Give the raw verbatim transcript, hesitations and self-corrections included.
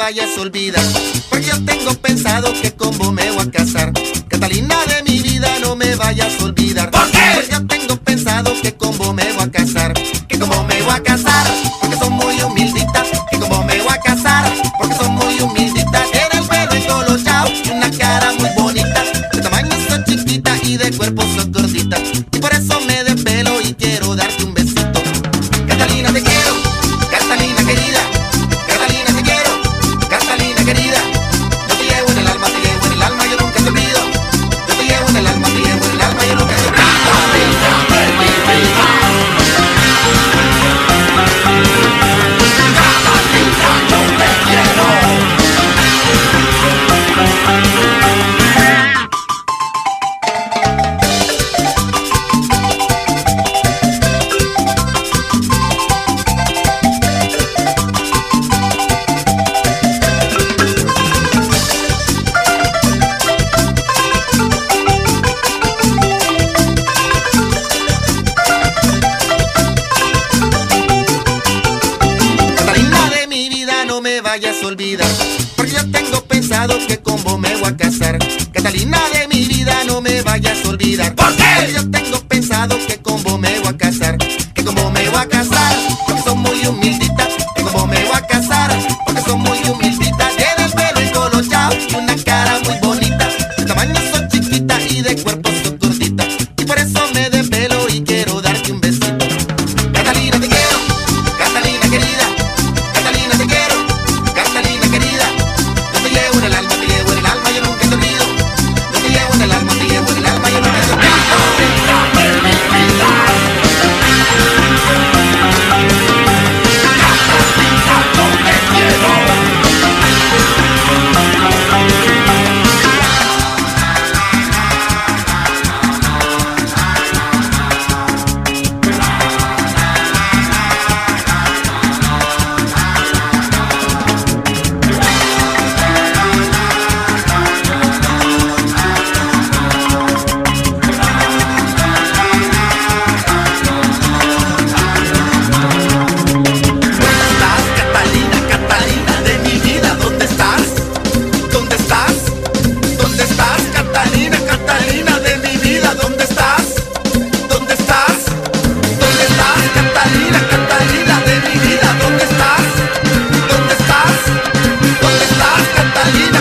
vayas a olvidar, porque yo tengo pensado que con vos me voy a casar. Catalina de mi vida, no me vayas a olvidar. ¿Por qué? Porque yo tengo pensado que con vos me voy a casar. Que con vos me voy a casar, porque son muy humilditas. Que con vos me voy a casar, porque son muy humilditas. Era el pelo encolochado y una cara muy bonita. De tamaño sos chiquita y de cuerpo sos gordita. Y por eso me despelo y quiero darte un besito. Catalina te quiero, Catalina querida. Catalina te quiero, Catalina querida. Yo te llevo en el alma, te llevo en el alma, yo nunca te olvido. Yo te llevo en el alma, te llevo en el alma, yo nunca te olvido. No me vayas a olvidar, porque yo tengo pensado que con vos me voy a casar. Catalina de mi vida, no me vayas a olvidar. ¿Por qué? Porque yo tengo pensado que con vos me voy a casar. Que con vos me voy a casar, porque son muy humilditas. Que con vos me voy a casar, porque son muy humilditas. Tiene el pelo encolochado y una cara muy bonita. De tamaño sos chiquita y de cuerpo sos gordita. Y por eso me despelo y quiero darte un besito. Catalina te quiero, Catalina querida. Catalina te quiero, Catalina querida. Yo te llevo en el alma, te llevo en el alma, yo nunca te olvido. Yo te llevo en el alma, te llevo en el alma, yo nunca te olvido. Catalina.